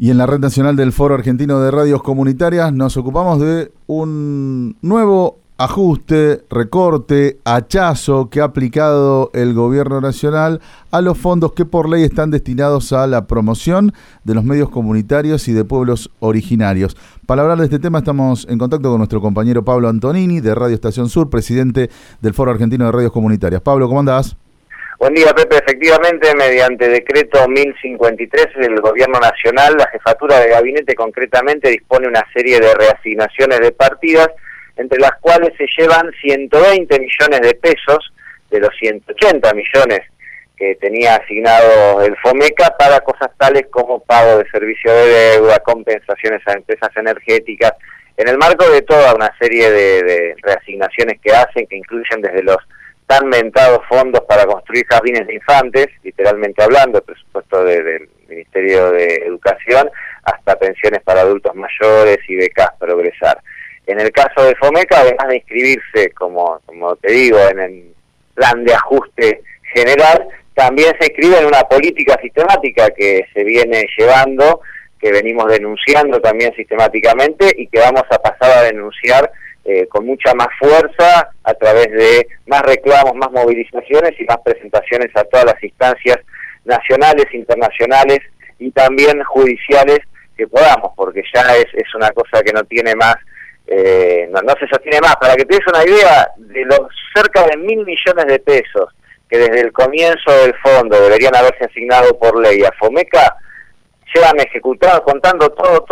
Y en la Red Nacional del Foro Argentino de Radios Comunitarias nos ocupamos de un nuevo ajuste, recorte, hachazo que ha aplicado el Gobierno Nacional a los fondos que por ley están destinados a la promoción de los medios comunitarios y de pueblos originarios. Para hablar de este tema estamos en contacto con nuestro compañero Pablo Antonini de Radio Estación Sur, presidente del Foro Argentino de Radios Comunitarias. Pablo, ¿cómo andás? Buen día, Pepe. Efectivamente, mediante decreto 1053, el Gobierno Nacional, la Jefatura de Gabinete concretamente, dispone una serie de reasignaciones de partidas, entre las cuales se llevan 120 millones de pesos de los 180 millones que tenía asignado el FOMECA para cosas tales como pago de servicio de deuda, compensaciones a empresas energéticas, en el marco de toda una serie de reasignaciones que hacen, que incluyen desde los tan mentados fondos para construir jardines de infantes, literalmente hablando, el presupuesto del Ministerio de Educación, hasta pensiones para adultos mayores y becas Progresar. En el caso de FOMECA, además de inscribirse, como te digo, en el plan de ajuste general, también se inscribe en una política sistemática que se viene llevando, que venimos denunciando también sistemáticamente y que vamos a pasar a denunciar con mucha más fuerza a través de más reclamos, más movilizaciones y más presentaciones a todas las instancias nacionales, internacionales y también judiciales que podamos, porque ya es una cosa que no tiene más, no se sostiene más. Para que te des una idea, de los cerca de 1.000 millones de pesos que desde el comienzo del fondo deberían haberse asignado por ley a FOMECA, llevan ejecutados, contando todo,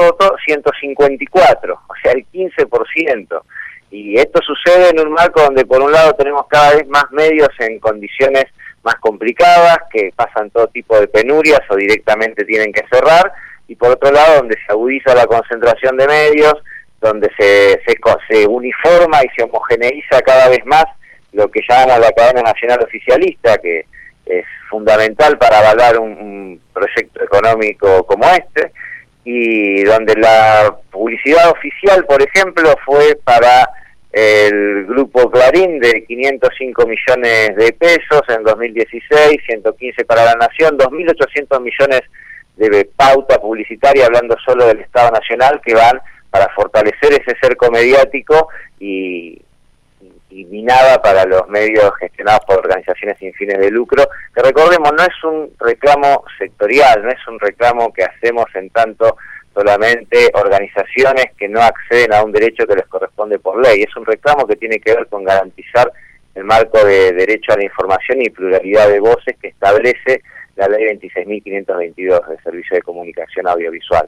154, o sea, el 15%. Y esto sucede en un marco donde por un lado tenemos cada vez más medios en condiciones más complicadas, que pasan todo tipo de penurias o directamente tienen que cerrar, y por otro lado donde se agudiza la concentración de medios, donde se uniforma y se homogeneiza cada vez más lo que llamamos la cadena nacional oficialista, que es fundamental para avalar un proyecto económico como este, y donde la publicidad oficial, por ejemplo, fue para el Grupo Clarín de 505 millones de pesos en 2016, 115 para La Nación, 2.800 millones de pauta publicitaria, hablando solo del Estado Nacional, que van para fortalecer ese cerco mediático y nada para los medios gestionados por organizaciones sin fines de lucro, que recordemos no es un reclamo sectorial, no es un reclamo que hacemos en tanto solamente organizaciones que no acceden a un derecho que les corresponde por ley, es un reclamo que tiene que ver con garantizar el marco de derecho a la información y pluralidad de voces que establece la ley 26.522 de Servicio de Comunicación Audiovisual.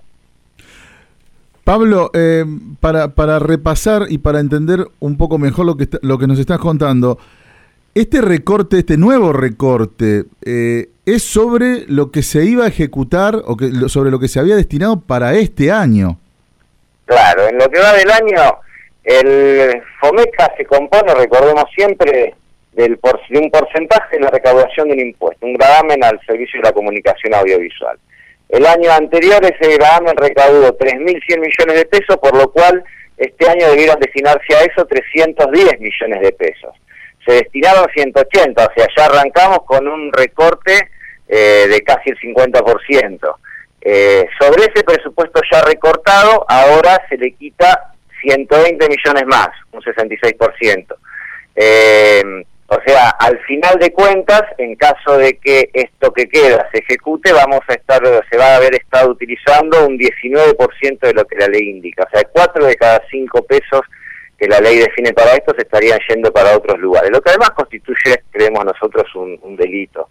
Pablo, para repasar y para entender un poco mejor lo que nos estás contando, este recorte, este nuevo recorte, ¿es sobre lo que se iba a ejecutar o sobre lo que se había destinado para este año? Claro, en lo que va del año, el FOMECA se compone, recordemos siempre, de un porcentaje de la recaudación de un impuesto, un gravamen al servicio de la comunicación audiovisual. El año anterior ese gravamen recaudó 3.100 millones de pesos, por lo cual este año debieron destinarse a eso 310 millones de pesos. Se destinaron 180, o sea, ya arrancamos con un recorte de casi el 50%. Sobre ese presupuesto ya recortado, ahora se le quita 120 millones más, un 66%. O sea, al final de cuentas, en caso de que esto que queda se ejecute, se va a haber estado utilizando un 19% de lo que la ley indica. O sea, 4 de cada 5 pesos que la ley define para esto se estarían yendo para otros lugares. Lo que además constituye, creemos nosotros, un delito.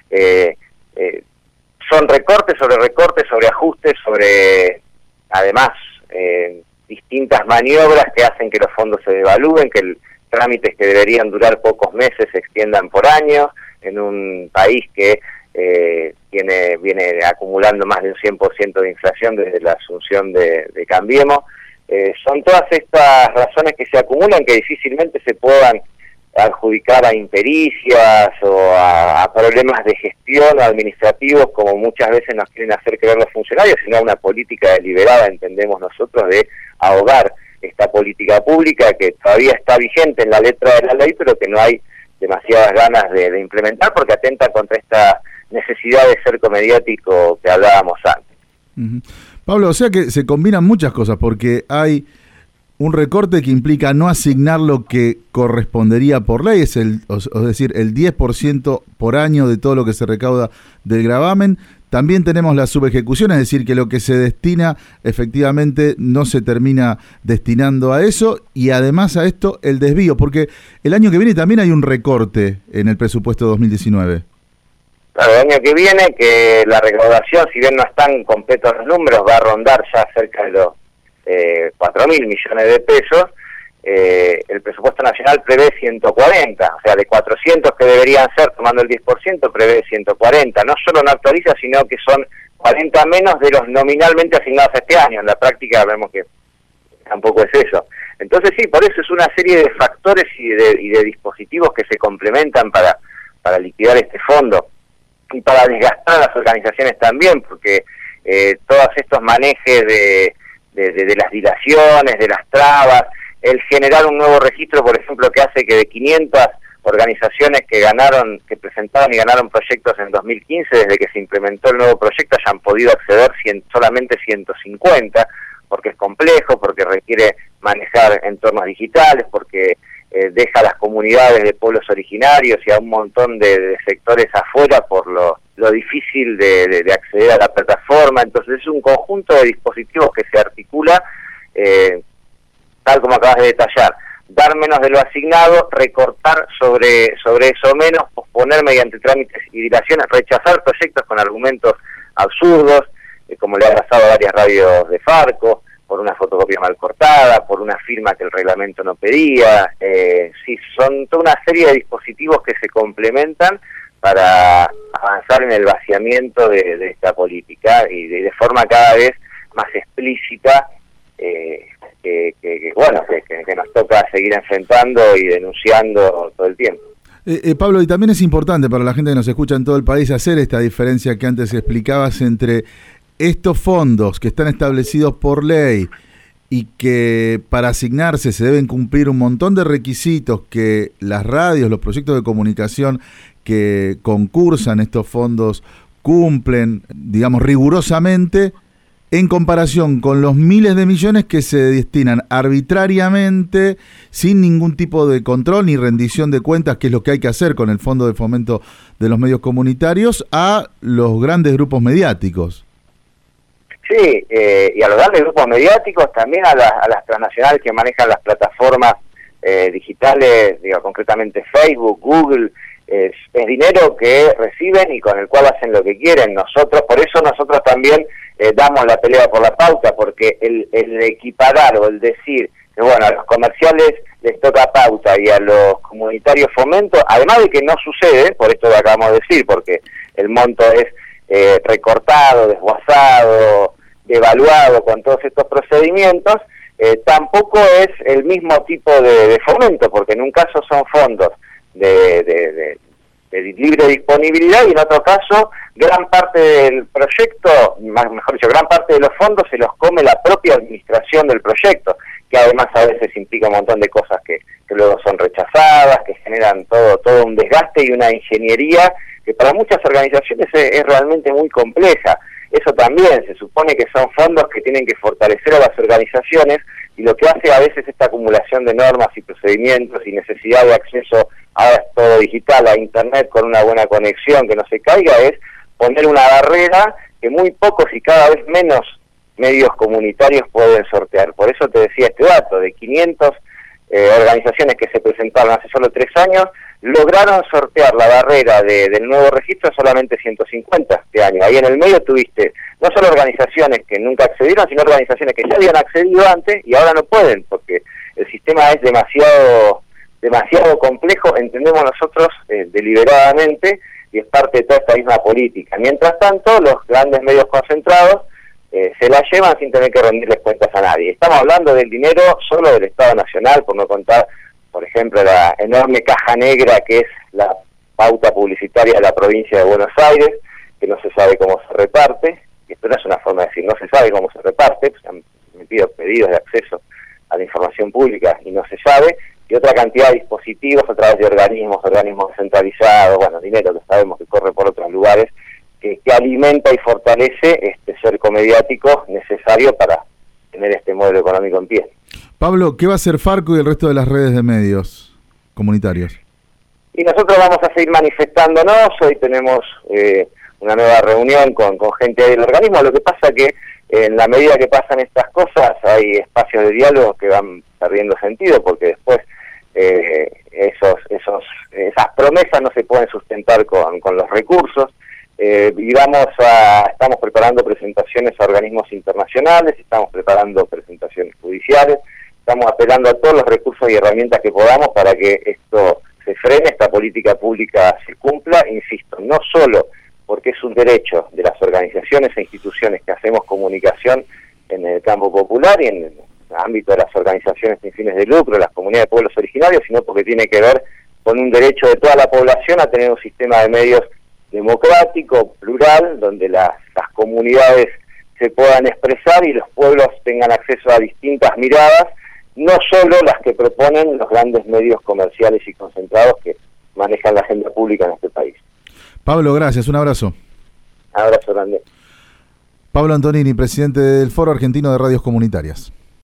Son recortes sobre ajustes, sobre, además, distintas maniobras que hacen que los fondos se devalúen, que trámites que deberían durar pocos meses se extiendan por años, en un país que viene acumulando más de un 100% de inflación desde la asunción de Cambiemos. Son todas estas razones que se acumulan que difícilmente se puedan adjudicar a impericias o a problemas de gestión o administrativos, como muchas veces nos quieren hacer creer los funcionarios, sino a una política deliberada, entendemos nosotros, de ahogar esta política pública que todavía está vigente en la letra de la ley, pero que no hay demasiadas ganas de implementar porque atenta contra esta necesidad de cerco mediático que hablábamos antes. Pablo, o sea que se combinan muchas cosas, porque hay un recorte que implica no asignar lo que correspondería por ley, es decir, el 10% por año de todo lo que se recauda del gravamen. También tenemos la subejecución, es decir, que lo que se destina efectivamente no se termina destinando a eso, y además a esto el desvío, porque el año que viene también hay un recorte en el presupuesto 2019. Claro, el año que viene, que la recaudación, si bien no están completos los números, va a rondar ya cerca de los 4.000 millones de pesos. El presupuesto nacional prevé 140, o sea, de 400 que deberían ser, tomando el 10%, prevé 140. No solo no actualiza, sino que son 40 menos de los nominalmente asignados este año. En la práctica vemos que tampoco es eso. Entonces sí, por eso es una serie de factores y de dispositivos que se complementan para liquidar este fondo y para desgastar a las organizaciones también, porque todos estos manejes de las dilaciones, de las trabas, el generar un nuevo registro, por ejemplo, que hace que de 500 organizaciones que presentaron y ganaron proyectos en 2015, desde que se implementó el nuevo proyecto, hayan podido acceder solamente 150, porque es complejo, porque requiere manejar entornos digitales, porque deja a las comunidades de pueblos originarios y a un montón de sectores afuera por lo difícil de acceder a la plataforma. Entonces es un conjunto de dispositivos que se articula, tal como acabas de detallar, dar menos de lo asignado, recortar sobre eso menos, posponer mediante trámites y dilaciones, rechazar proyectos con argumentos absurdos, como le ha pasado a varias radios de Farco, por una fotocopia mal cortada, por una firma que el reglamento no pedía. Sí, son toda una serie de dispositivos que se complementan para avanzar en el vaciamiento de esta política y de forma cada vez más explícita, que nos toca seguir enfrentando y denunciando todo el tiempo. Pablo, y también es importante para la gente que nos escucha en todo el país hacer esta diferencia que antes explicabas entre estos fondos que están establecidos por ley y que para asignarse se deben cumplir un montón de requisitos que las radios, los proyectos de comunicación que concursan estos fondos cumplen, digamos, rigurosamente, en comparación con los miles de millones que se destinan arbitrariamente, sin ningún tipo de control ni rendición de cuentas, que es lo que hay que hacer con el Fondo de Fomento de los Medios Comunitarios, a los grandes grupos mediáticos. Sí, y a los grandes grupos mediáticos, también a las transnacionales que manejan las plataformas digitales, concretamente Facebook, Google. Es dinero que reciben y con el cual hacen lo que quieren. Por eso nosotros también damos la pelea por la pauta, porque el equiparar o el decir que bueno, a los comerciales les toca pauta y a los comunitarios fomento, además de que no sucede, por esto que acabamos de decir, porque el monto es recortado, desguazado, devaluado con todos estos procedimientos, tampoco es el mismo tipo de fomento, porque en un caso son fondos de libre disponibilidad y en otro caso gran parte del proyecto, mejor dicho, gran parte de los fondos se los come la propia administración del proyecto, que además a veces implica un montón de cosas que luego son rechazadas, que generan todo un desgaste y una ingeniería que para muchas organizaciones es realmente muy compleja. Eso también, se supone que son fondos que tienen que fortalecer a las organizaciones, y lo que hace a veces esta acumulación de normas y procedimientos y necesidad de acceso, ahora es todo digital, a Internet con una buena conexión, que no se caiga, es poner una barrera que muy pocos y cada vez menos medios comunitarios pueden sortear. Por eso te decía este dato, de 500 organizaciones que se presentaron hace solo 3 años, lograron sortear la barrera del nuevo registro solamente 150 este año. Ahí en el medio tuviste no solo organizaciones que nunca accedieron, sino organizaciones que ya habían accedido antes y ahora no pueden, porque el sistema es demasiado complejo, entendemos nosotros deliberadamente, y es parte de toda esta misma política. Mientras tanto, los grandes medios concentrados se la llevan sin tener que rendirles cuentas a nadie. Estamos hablando del dinero solo del Estado Nacional, por no contar, por ejemplo, la enorme caja negra que es la pauta publicitaria de la provincia de Buenos Aires, que no se sabe cómo se reparte. Y esto no es una forma de decir, no se sabe cómo se reparte, pues han metido pedidos de acceso a la información pública y no se sabe, y otra cantidad de dispositivos a través de organismos descentralizados, bueno, dinero que sabemos que corre por otros lugares, que alimenta y fortalece este cerco mediático necesario necesario para tener este modelo económico en pie. Pablo, ¿qué va a hacer Farco y el resto de las redes de medios comunitarios? Y nosotros vamos a seguir manifestándonos. Hoy tenemos una nueva reunión con gente del organismo. Lo que pasa que en la medida que pasan estas cosas hay espacios de diálogo que van perdiendo sentido, porque después esas promesas no se pueden sustentar con los recursos. Y estamos preparando presentaciones a organismos internacionales, estamos preparando presentaciones judiciales, estamos apelando a todos los recursos y herramientas que podamos para que esto se frene, esta política pública se cumpla, insisto, no solo porque es un derecho de las organizaciones e instituciones que hacemos comunicación en el campo popular y en el ámbito de las organizaciones sin fines de lucro, las comunidades de pueblos originarios, sino porque tiene que ver con un derecho de toda la población a tener un sistema de medios democrático, plural, donde las comunidades se puedan expresar y los pueblos tengan acceso a distintas miradas, no solo las que proponen los grandes medios comerciales y concentrados que manejan la agenda pública en este país. Pablo, gracias, un abrazo. Un abrazo grande. Pablo Antonini, presidente del Foro Argentino de Radios Comunitarias.